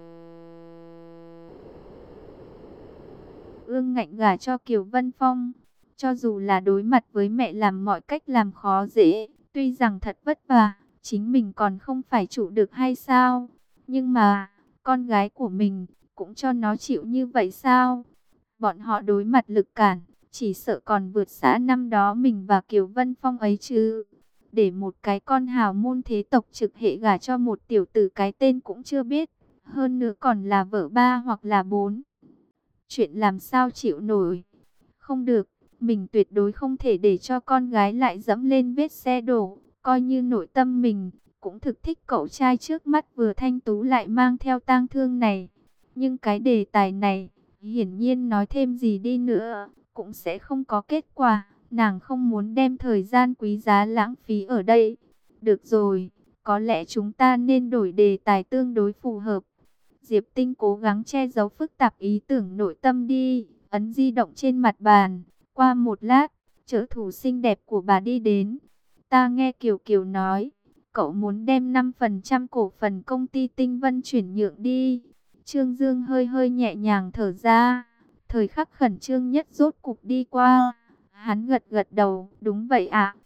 ương ngạnh gả cho Kiều Vân Phong. Cho dù là đối mặt với mẹ làm mọi cách làm khó dễ, tuy rằng thật vất vả, chính mình còn không phải trụ được hay sao? Nhưng mà, con gái của mình, cũng cho nó chịu như vậy sao? Bọn họ đối mặt lực cản, chỉ sợ còn vượt xa năm đó mình và Kiều Vân Phong ấy chứ. Để một cái con hào môn thế tộc trực hệ gả cho một tiểu tử cái tên cũng chưa biết, hơn nữa còn là vợ ba hoặc là bốn. Chuyện làm sao chịu nổi? Không được, mình tuyệt đối không thể để cho con gái lại dẫm lên vết xe đổ. Coi như nội tâm mình cũng thực thích cậu trai trước mắt vừa thanh tú lại mang theo tang thương này. Nhưng cái đề tài này, hiển nhiên nói thêm gì đi nữa, cũng sẽ không có kết quả. Nàng không muốn đem thời gian quý giá lãng phí ở đây. Được rồi, có lẽ chúng ta nên đổi đề tài tương đối phù hợp. Diệp Tinh cố gắng che giấu phức tạp ý tưởng nội tâm đi, ấn di động trên mặt bàn. Qua một lát, trợ thủ xinh đẹp của bà đi đến. Ta nghe Kiều Kiều nói, cậu muốn đem 5% cổ phần công ty Tinh Vân chuyển nhượng đi. Trương Dương hơi hơi nhẹ nhàng thở ra. Thời khắc khẩn trương nhất rốt cục đi qua. Hắn gật gật đầu, đúng vậy ạ.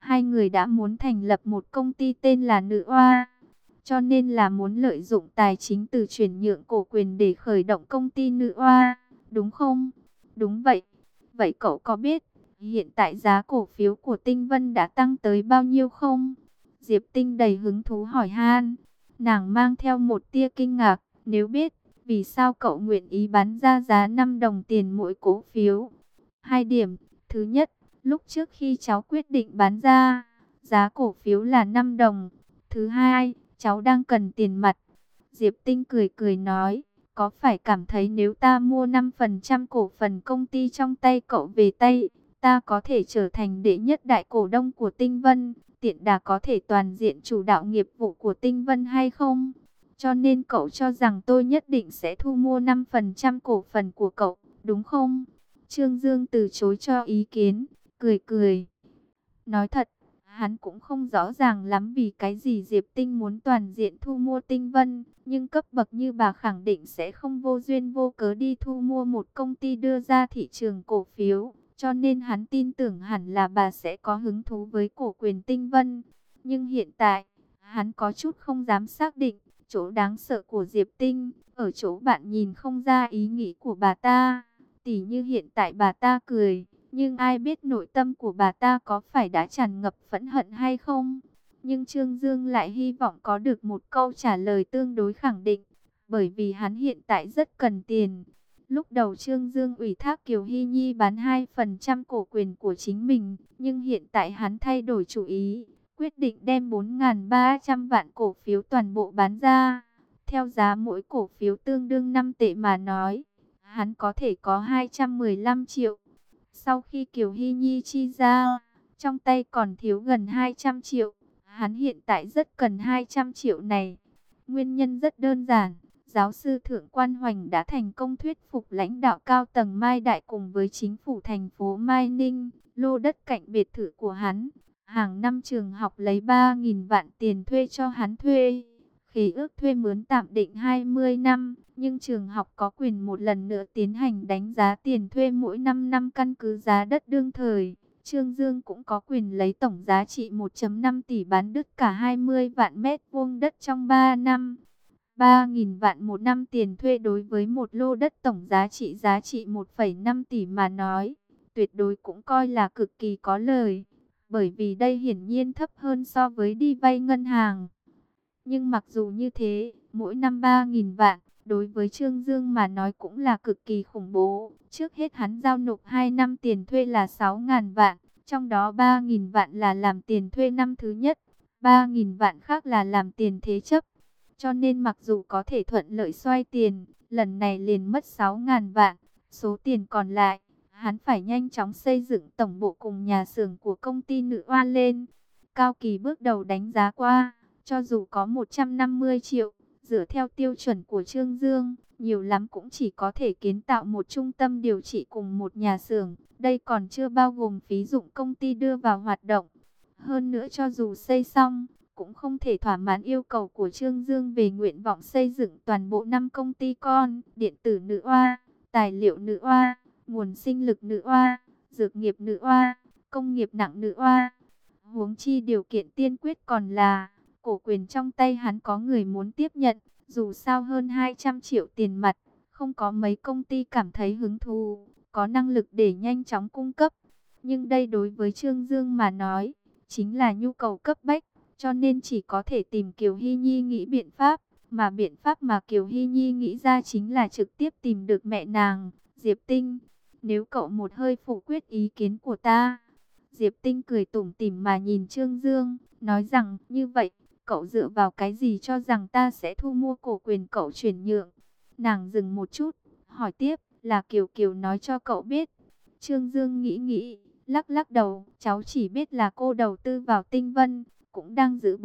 Hai người đã muốn thành lập một công ty tên là Nữ Oa, cho nên là muốn lợi dụng tài chính từ chuyển nhượng cổ quyền để khởi động công ty Nữ Oa, đúng không? Đúng vậy. Vậy cậu có biết hiện tại giá cổ phiếu của Tinh Vân đã tăng tới bao nhiêu không? Diệp Tinh đầy hứng thú hỏi han. Nàng mang theo một tia kinh ngạc, nếu biết, vì sao cậu nguyện ý bán ra giá 5 đồng tiền mỗi cổ phiếu? 2 điểm. Thứ nhất, lúc trước khi cháu quyết định bán ra, giá cổ phiếu là 5 đồng. Thứ hai, cháu đang cần tiền mặt. Diệp Tinh cười cười nói, có phải cảm thấy nếu ta mua 5% cổ phần công ty trong tay cậu về tay, ta có thể trở thành đệ nhất đại cổ đông của Tinh Vân, tiện đà có thể toàn diện chủ đạo nghiệp vụ của Tinh Vân hay không? Cho nên cậu cho rằng tôi nhất định sẽ thu mua 5% cổ phần của cậu, đúng không? Trương Dương từ chối cho ý kiến, cười cười. Nói thật, hắn cũng không rõ ràng lắm vì cái gì Diệp Tinh muốn toàn diện thu mua Tinh Vân, nhưng cấp bậc như bà khẳng định sẽ không vô duyên vô cớ đi thu mua một công ty đưa ra thị trường cổ phiếu, cho nên hắn tin tưởng hẳn là bà sẽ có hứng thú với cổ quyền Tinh Vân. Nhưng hiện tại, hắn có chút không dám xác định, chỗ đáng sợ của Diệp Tinh, ở chỗ bạn nhìn không ra ý nghĩ của bà ta. Tỉ như hiện tại bà ta cười, nhưng ai biết nội tâm của bà ta có phải đã tràn ngập phẫn hận hay không? Nhưng Trương Dương lại hy vọng có được một câu trả lời tương đối khẳng định, bởi vì hắn hiện tại rất cần tiền. Lúc đầu Trương Dương ủy thác Kiều Hy Nhi bán 2% cổ quyền của chính mình, nhưng hiện tại hắn thay đổi chủ ý, quyết định đem 4.300 vạn cổ phiếu toàn bộ bán ra. Theo giá mỗi cổ phiếu tương đương 5 tệ mà nói, hắn có thể có 215 triệu. Sau khi Kiều Hy Nhi chi ra, trong tay còn thiếu gần 200 triệu. Hắn hiện tại rất cần 200 triệu này. Nguyên nhân rất đơn giản. Giáo sư Thượng Quan Hoành đã thành công thuyết phục lãnh đạo cao tầng Mai Đại cùng với chính phủ thành phố Mai Ninh, lô đất cạnh biệt thự của hắn. Hàng năm trường học lấy 3.000 vạn tiền thuê cho hắn thuê. Khế ước thuê mướn tạm định 20 năm, nhưng trường học có quyền một lần nữa tiến hành đánh giá tiền thuê mỗi 5 năm căn cứ giá đất đương thời. Trương Dương cũng có quyền lấy tổng giá trị 1,5 tỷ bán đứt cả 20 vạn mét vuông đất trong 3 năm. 3.000 vạn một năm tiền thuê đối với một lô đất tổng giá trị 1,5 tỷ mà nói, tuyệt đối cũng coi là cực kỳ có lời, bởi vì đây hiển nhiên thấp hơn so với đi vay ngân hàng. Nhưng mặc dù như thế, mỗi năm 3.000 vạn, đối với Trương Dương mà nói cũng là cực kỳ khủng bố. Trước hết hắn giao nộp 2 năm tiền thuê là 6.000 vạn, trong đó 3.000 vạn là làm tiền thuê năm thứ nhất, 3.000 vạn khác là làm tiền thế chấp. Cho nên mặc dù có thể thuận lợi xoay tiền, lần này liền mất 6.000 vạn. Số tiền còn lại, hắn phải nhanh chóng xây dựng tổng bộ cùng nhà xưởng của công ty Nữ Oa lên. Cao Kỳ bước đầu đánh giá qua, cho dù có 150 triệu, dựa theo tiêu chuẩn của Trương Dương, nhiều lắm cũng chỉ có thể kiến tạo một trung tâm điều trị cùng một nhà xưởng. Đây còn chưa bao gồm phí dụng công ty đưa vào hoạt động. Hơn nữa cho dù xây xong, cũng không thể thỏa mãn yêu cầu của Trương Dương về nguyện vọng xây dựng toàn bộ 5 công ty con, điện tử Nữ Oa, tài liệu Nữ Oa, nguồn sinh lực Nữ Oa, dược nghiệp Nữ Oa, công nghiệp nặng Nữ Oa. Huống chi điều kiện tiên quyết còn là cổ quyền trong tay hắn có người muốn tiếp nhận, dù sao hơn 200 triệu tiền mặt, không có mấy công ty cảm thấy hứng thú, có năng lực để nhanh chóng cung cấp. Nhưng đây đối với Trương Dương mà nói, chính là nhu cầu cấp bách, cho nên chỉ có thể tìm Kiều Hy Nhi nghĩ biện pháp, mà biện pháp mà Kiều Hy Nhi nghĩ ra chính là trực tiếp tìm được mẹ nàng, Diệp Tinh. Nếu cậu một hơi phủ quyết ý kiến của ta. Diệp Tinh cười tủm tỉm mà nhìn Trương Dương, nói rằng, như vậy, cậu dựa vào cái gì cho rằng ta sẽ thu mua cổ quyền cậu chuyển nhượng? Nàng dừng một chút, hỏi tiếp, là Kiều Kiều nói cho cậu biết. Trương Dương nghĩ nghĩ, lắc lắc đầu, cháu chỉ biết là cô đầu tư vào Tinh Vân, cũng đang giữ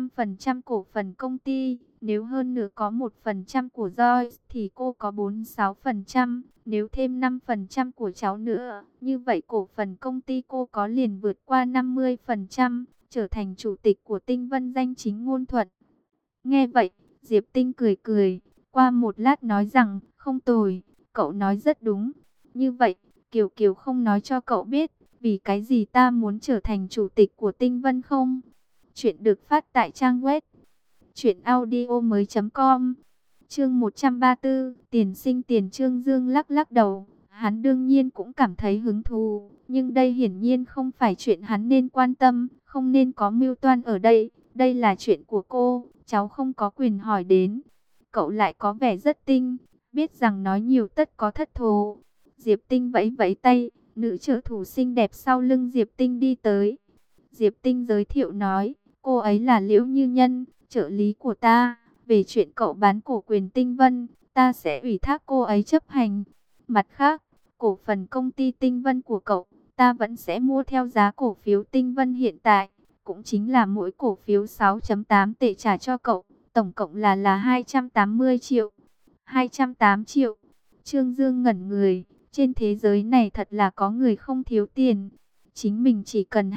45% cổ phần công ty. Nếu hơn nữa có 1% của Joy thì cô có 46%. Nếu thêm 5% của cháu nữa, như vậy cổ phần công ty cô có liền vượt qua 50%, trở thành chủ tịch của Tinh Vân danh chính ngôn thuận. Nghe vậy, Diệp Tinh cười cười, qua một lát nói rằng, không tồi, cậu nói rất đúng. Như vậy, Kiều Kiều không nói cho cậu biết, Vì cái gì ta muốn trở thành chủ tịch của Tinh Vân không? Chuyện được phát tại trang web truyệnaudiomoi.com. Chương 134, tiền sinh tiền. Trương Dương lắc lắc đầu, hắn đương nhiên cũng cảm thấy hứng thú, nhưng đây hiển nhiên không phải chuyện hắn nên quan tâm, không nên có mưu toan ở đây, đây là chuyện của cô, cháu không có quyền hỏi đến. Cậu lại có vẻ rất tinh, biết rằng nói nhiều tất có thất thố. Diệp Tinh vẫy vẫy tay, nữ trợ thủ xinh đẹp sau lưng Diệp Tinh đi tới. Diệp Tinh giới thiệu nói, cô ấy là Liễu Như Nhân, trợ lý của ta. Về chuyện cậu bán cổ quyền Tinh Vân, ta sẽ ủy thác cô ấy chấp hành. Mặt khác, cổ phần công ty Tinh Vân của cậu, ta vẫn sẽ mua theo giá cổ phiếu Tinh Vân hiện tại. Cũng chính là mỗi cổ phiếu 6.8 tệ trả cho cậu, tổng cộng là 280 triệu. 208 triệu. Trương Dương ngẩn người, trên thế giới này thật là có người không thiếu tiền. Chính mình chỉ cần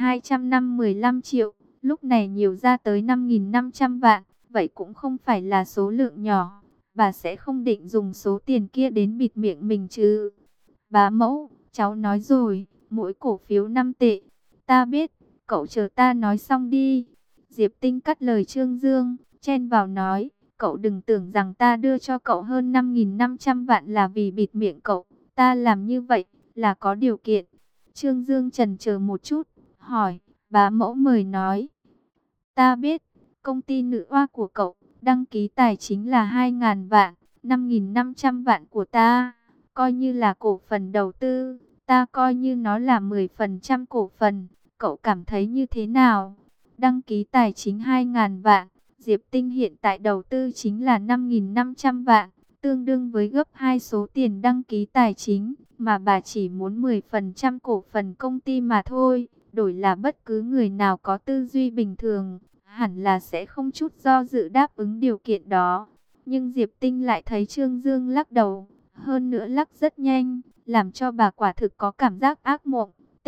215 triệu, lúc này nhiều ra tới 5.500 vạn, vậy cũng không phải là số lượng nhỏ. Bà sẽ không định dùng số tiền kia đến bịt miệng mình chứ. Bá mẫu, cháu nói rồi, mỗi cổ phiếu 5 tệ. Ta biết, cậu chờ ta nói xong đi. Diệp Tinh cắt lời Trương Dương, chen vào nói, cậu đừng tưởng rằng ta đưa cho cậu hơn 5.500 vạn là vì bịt miệng cậu. Ta làm như vậy là có điều kiện. Trương Dương chần chờ một chút, hỏi, bá mẫu mời nói. Ta biết, công ty nữ oa của cậu, đăng ký tài chính là 2.000 vạn, 5.500 vạn của ta, coi như là cổ phần đầu tư, ta coi như nó là 10% cổ phần, cậu cảm thấy như thế nào? Đăng ký tài chính 2.000 vạn, Diệp Tinh hiện tại đầu tư chính là 5.500 vạn, tương đương với gấp 2 số tiền đăng ký tài chính, mà bà chỉ muốn 10% cổ phần công ty mà thôi, đổi là bất cứ người nào có tư duy bình thường, hẳn là sẽ không chút do dự đáp ứng điều kiện đó. Nhưng Diệp Tinh lại thấy Trương Dương lắc đầu, hơn nữa lắc rất nhanh, làm cho bà quả thực có cảm giác ác mộng.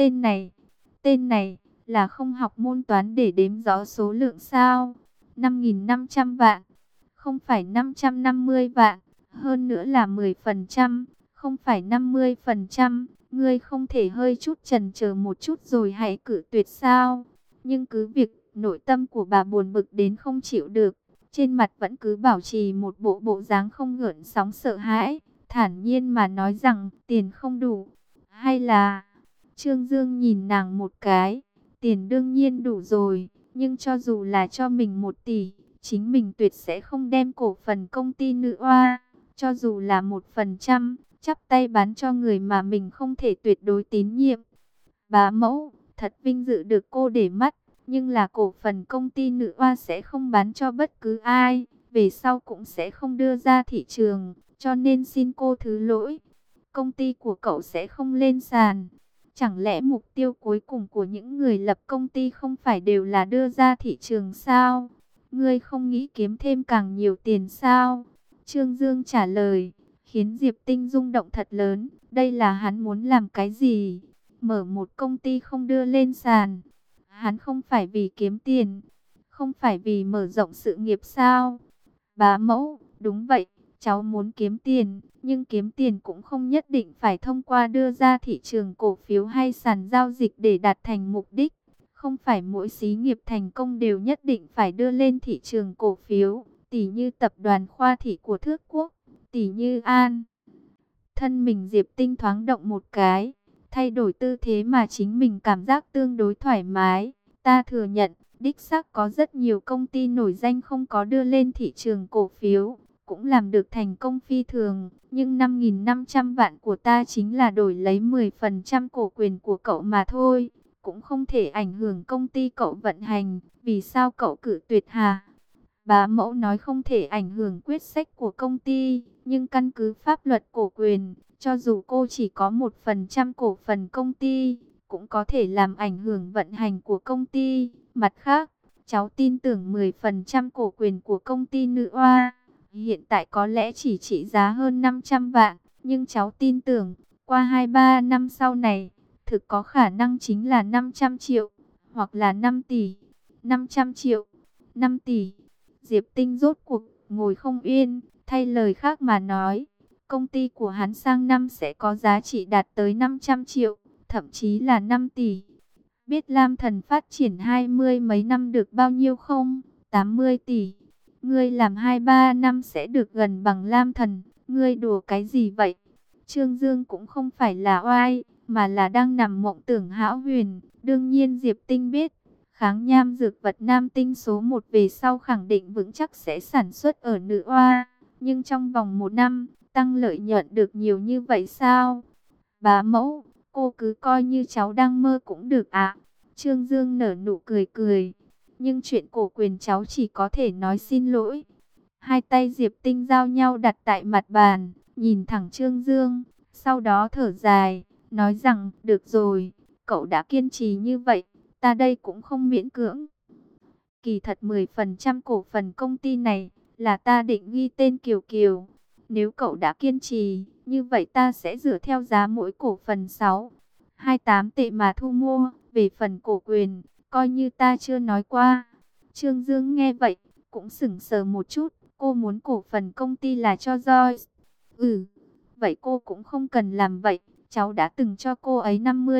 Tên này, là không học môn toán để đếm rõ số lượng sao? 5.500 vạn, không phải 550 vạn, hơn nữa là 10%, không phải 50%. Ngươi không thể hơi chút chần chờ một chút rồi hãy cự tuyệt sao? Nhưng cứ việc nội tâm của bà buồn bực đến không chịu được, trên mặt vẫn cứ bảo trì một bộ dáng không gợn sóng sợ hãi, thản nhiên mà nói rằng tiền không đủ. Hay là... Trương Dương nhìn nàng một cái, tiền đương nhiên đủ rồi, nhưng cho dù là cho mình 1 tỷ, chính mình tuyệt sẽ không đem cổ phần công ty nữ oa, cho dù là 1%, chắp tay bán cho người mà mình không thể tuyệt đối tín nhiệm. Bá mẫu, thật vinh dự được cô để mắt, nhưng là cổ phần công ty nữ oa sẽ không bán cho bất cứ ai, về sau cũng sẽ không đưa ra thị trường, cho nên xin cô thứ lỗi. Công ty của cậu sẽ không lên sàn. Chẳng lẽ mục tiêu cuối cùng của những người lập công ty không phải đều là đưa ra thị trường sao? Ngươi không nghĩ kiếm thêm càng nhiều tiền sao? Trương Dương trả lời, khiến Diệp Tinh rung động thật lớn. Đây là hắn muốn làm cái gì? Mở một công ty không đưa lên sàn. Hắn không phải vì kiếm tiền, không phải vì mở rộng sự nghiệp sao? Bá mẫu, đúng vậy, cháu muốn kiếm tiền, nhưng kiếm tiền cũng không nhất định phải thông qua đưa ra thị trường cổ phiếu hay sàn giao dịch để đạt thành mục đích. Không phải mỗi xí nghiệp thành công đều nhất định phải đưa lên thị trường cổ phiếu, tỷ như tập đoàn Khoa Thị của Thước Quốc, tỷ như An. Thân mình Diệp Tinh thoáng động một cái, thay đổi tư thế mà chính mình cảm giác tương đối thoải mái. Ta thừa nhận, đích xác có rất nhiều công ty nổi danh không có đưa lên thị trường cổ phiếu, cũng làm được thành công phi thường. Nhưng 5.500 vạn của ta chính là đổi lấy 10% cổ quyền của cậu mà thôi, cũng không thể ảnh hưởng công ty cậu vận hành. Vì sao cậu cự tuyệt hả? Bá mẫu nói không thể ảnh hưởng quyết sách của công ty, nhưng căn cứ pháp luật cổ quyền, cho dù cô chỉ có 1% cổ phần công ty, cũng có thể làm ảnh hưởng vận hành của công ty. Mặt khác, cháu tin tưởng 10% cổ quyền của công ty nữ oa hiện tại có lẽ chỉ trị giá hơn 500 vạn, nhưng cháu tin tưởng, qua 2-3 năm sau này, thực có khả năng chính là 500 triệu, hoặc là 5 tỷ, 500 triệu, 5 tỷ. Diệp Tinh rốt cuộc ngồi không yên, thay lời khác mà nói, công ty của hắn sang năm sẽ có giá trị đạt tới 500 triệu, thậm chí là 5 tỷ. Biết Lam Thần phát triển 20 mấy năm được bao nhiêu không? 80 tỷ. Ngươi làm 2-3 năm sẽ được gần bằng Lam Thần. Ngươi đùa cái gì vậy? Trương Dương cũng không phải là oai, mà là đang nằm mộng tưởng hão huyền. Đương nhiên Diệp Tinh biết, kháng nham dược vật nam tinh số 1 về sau khẳng định vững chắc sẽ sản xuất ở Nữ Oa. Nhưng trong vòng 1 năm, tăng lợi nhuận được nhiều như vậy sao? Bá mẫu, cô cứ coi như cháu đang mơ cũng được ạ. Trương Dương nở nụ cười cười. Nhưng chuyện cổ quyền cháu chỉ có thể nói xin lỗi. Hai tay Diệp Tinh giao nhau đặt tại mặt bàn, nhìn thẳng Trương Dương. Sau đó thở dài, nói rằng, được rồi, cậu đã kiên trì như vậy, ta đây cũng không miễn cưỡng. Kỳ thật 10% cổ phần công ty này là ta định ghi tên Kiều Kiều. Nếu cậu đã kiên trì, như vậy ta sẽ dựa theo giá mỗi cổ phần 6,28 tệ mà thu mua. Về phần cổ quyền, coi như ta chưa nói qua. Trương Dương nghe vậy, cũng sững sờ một chút. Cô muốn cổ phần công ty là cho Joyce. Ừ, vậy cô cũng không cần làm vậy. Cháu đã từng cho cô ấy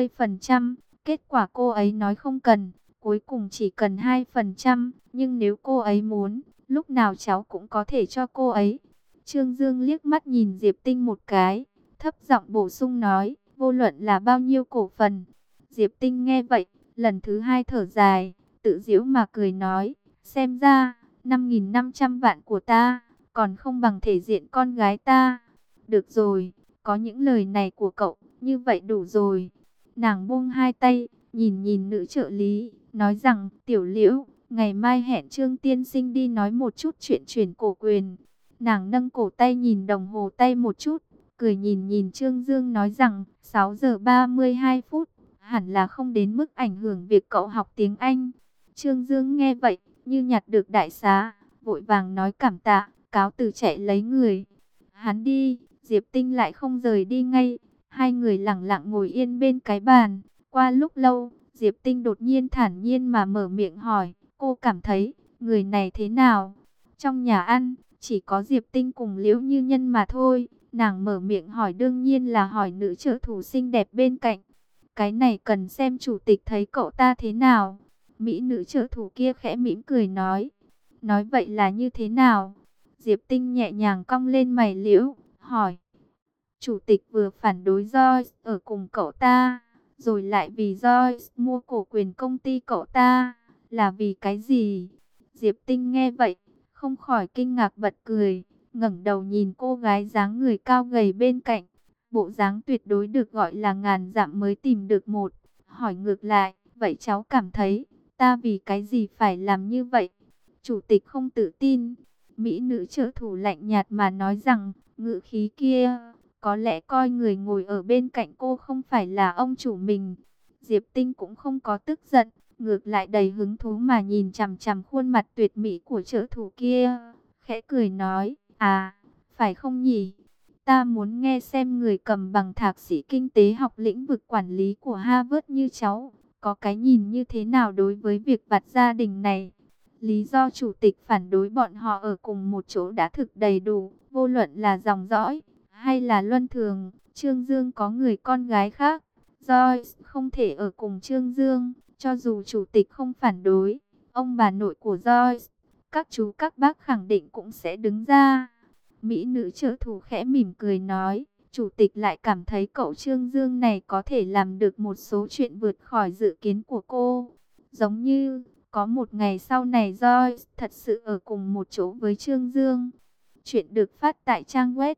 50%. Kết quả cô ấy nói không cần. Cuối cùng chỉ cần 2%. Nhưng nếu cô ấy muốn, lúc nào cháu cũng có thể cho cô ấy. Trương Dương liếc mắt nhìn Diệp Tinh một cái, thấp giọng bổ sung nói, vô luận là bao nhiêu cổ phần. Diệp Tinh nghe vậy, lần thứ hai thở dài, tự giễu mà cười nói, xem ra, 5.500 vạn của ta, còn không bằng thể diện con gái ta. Được rồi, có những lời này của cậu, như vậy đủ rồi. Nàng buông hai tay, nhìn nhìn nữ trợ lý, nói rằng, Tiểu Liễu, ngày mai hẹn Trương tiên sinh đi nói một chút chuyện chuyển cổ quyền. Nàng nâng cổ tay nhìn đồng hồ tay một chút, cười nhìn nhìn Trương Dương nói rằng, 6 giờ 32 phút, hẳn là không đến mức ảnh hưởng việc cậu học tiếng Anh. Trương Dương nghe vậy, như nhặt được đại xá, vội vàng nói cảm tạ, cáo từ chạy lấy người. Hắn đi, Diệp Tinh lại không rời đi ngay, hai người lặng lặng ngồi yên bên cái bàn. Qua lúc lâu, Diệp Tinh đột nhiên thản nhiên mà mở miệng hỏi, cô cảm thấy, người này thế nào? Trong nhà ăn, chỉ có Diệp Tinh cùng Liễu Như Nhân mà thôi. Nàng mở miệng hỏi đương nhiên là hỏi nữ trợ thủ xinh đẹp bên cạnh. Cái này cần xem chủ tịch thấy cậu ta thế nào. Mỹ nữ trợ thủ kia khẽ mỉm cười nói. Nói vậy là như thế nào? Diệp Tinh nhẹ nhàng cong lên mày liễu, hỏi. Chủ tịch vừa phản đối Joyce ở cùng cậu ta, rồi lại vì Joyce mua cổ quyền công ty cậu ta. Là vì cái gì? Diệp Tinh nghe vậy, không khỏi kinh ngạc bật cười, ngẩng đầu nhìn cô gái dáng người cao gầy bên cạnh. Bộ dáng tuyệt đối được gọi là ngàn dặm mới tìm được một. Hỏi ngược lại, vậy cháu cảm thấy, ta vì cái gì phải làm như vậy? Chủ tịch không tự tin. Mỹ nữ trợ thủ lạnh nhạt mà nói rằng, ngữ khí kia, có lẽ coi người ngồi ở bên cạnh cô không phải là ông chủ mình. Diệp Tinh cũng không có tức giận, ngược lại đầy hứng thú mà nhìn chằm chằm khuôn mặt tuyệt mỹ của trợ thủ kia. Khẽ cười nói, à, phải không nhỉ? Ta muốn nghe xem người cầm bằng thạc sĩ kinh tế học lĩnh vực quản lý của Harvard như cháu, có cái nhìn như thế nào đối với việc vặt gia đình này. Lý do chủ tịch phản đối bọn họ ở cùng một chỗ đã thực đầy đủ, vô luận là dòng dõi, hay là luân thường. Trương Dương có người con gái khác, Joyce không thể ở cùng Trương Dương, cho dù chủ tịch không phản đối, ông bà nội của Joyce, các chú các bác khẳng định cũng sẽ đứng ra. Mỹ nữ trợ thủ khẽ mỉm cười nói, chủ tịch lại cảm thấy cậu Trương Dương này có thể làm được một số chuyện vượt khỏi dự kiến của cô. Giống như, có một ngày sau này Joyce thật sự ở cùng một chỗ với Trương Dương. Chuyện được phát tại trang web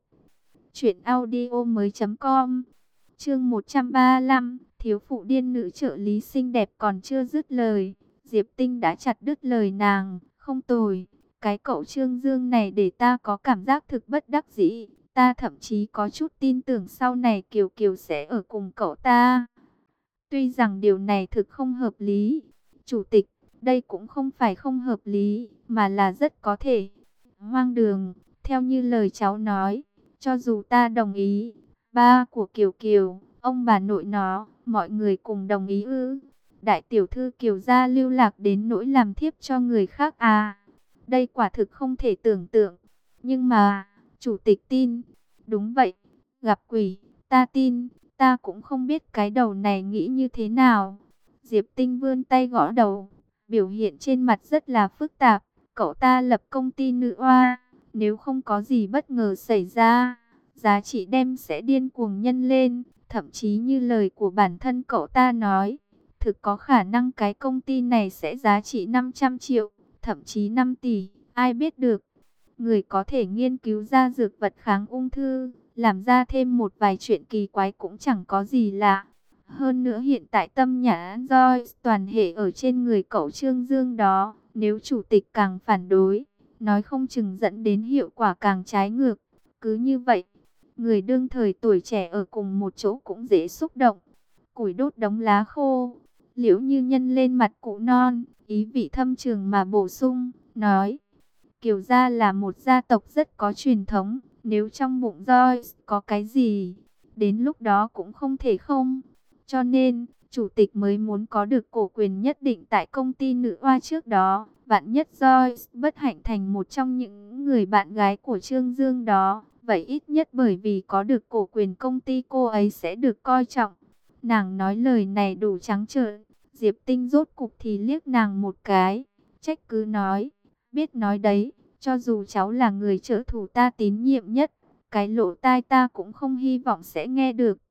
truyệnaudiomoi.com. Chương 135, thiếu phụ điên nữ trợ lý xinh đẹp còn chưa dứt lời, Diệp Tinh đã chặt đứt lời nàng, không tồi. Cái cậu Trương Dương này để ta có cảm giác thực bất đắc dĩ. Ta thậm chí có chút tin tưởng sau này Kiều Kiều sẽ ở cùng cậu ta. Tuy rằng điều này thực không hợp lý. Chủ tịch, đây cũng không phải không hợp lý, mà là rất có thể. Hoang đường, theo như lời cháu nói, cho dù ta đồng ý, ba của Kiều Kiều, ông bà nội nó, mọi người cùng đồng ý ư? Đại tiểu thư Kiều gia lưu lạc đến nỗi làm thiếp cho người khác à? Đây quả thực không thể tưởng tượng. Nhưng mà, chủ tịch tin. Đúng vậy, gặp quỷ, ta tin. Ta cũng không biết cái đầu này nghĩ như thế nào. Diệp Tinh vươn tay gõ đầu, biểu hiện trên mặt rất là phức tạp. Cậu ta lập công ty nữ oa, nếu không có gì bất ngờ xảy ra, giá trị đem sẽ điên cuồng nhân lên. Thậm chí như lời của bản thân cậu ta nói, thực có khả năng cái công ty này sẽ giá trị 500 triệu, thậm chí 5 tỷ, ai biết được. Người có thể nghiên cứu ra dược vật kháng ung thư, làm ra thêm một vài chuyện kỳ quái cũng chẳng có gì lạ. Hơn nữa hiện tại tâm nhãn Joyce toàn hệ ở trên người cậu Trương Dương đó, nếu chủ tịch càng phản đối, nói không chừng dẫn đến hiệu quả càng trái ngược. Cứ như vậy, người đương thời tuổi trẻ ở cùng một chỗ cũng dễ xúc động. Củi đốt đống lá khô, Liễu Như Nhân lên mặt cụ non, ý vị thâm trường mà bổ sung, nói: Kiều gia là một gia tộc rất có truyền thống, nếu trong bụng Joyce có cái gì, đến lúc đó cũng không thể không. Cho nên, chủ tịch mới muốn có được cổ quyền nhất định tại công ty nữ oa trước đó. Vạn nhất Joyce bất hạnh thành một trong những người bạn gái của Trương Dương đó, vậy ít nhất bởi vì có được cổ quyền công ty cô ấy sẽ được coi trọng. Nàng nói lời này đủ trắng trợn. Diệp Tinh rốt cục thì liếc nàng một cái, trách cứ nói: biết nói đấy, cho dù cháu là người trợ thủ ta tín nhiệm nhất, cái lỗ tai ta cũng không hy vọng sẽ nghe được.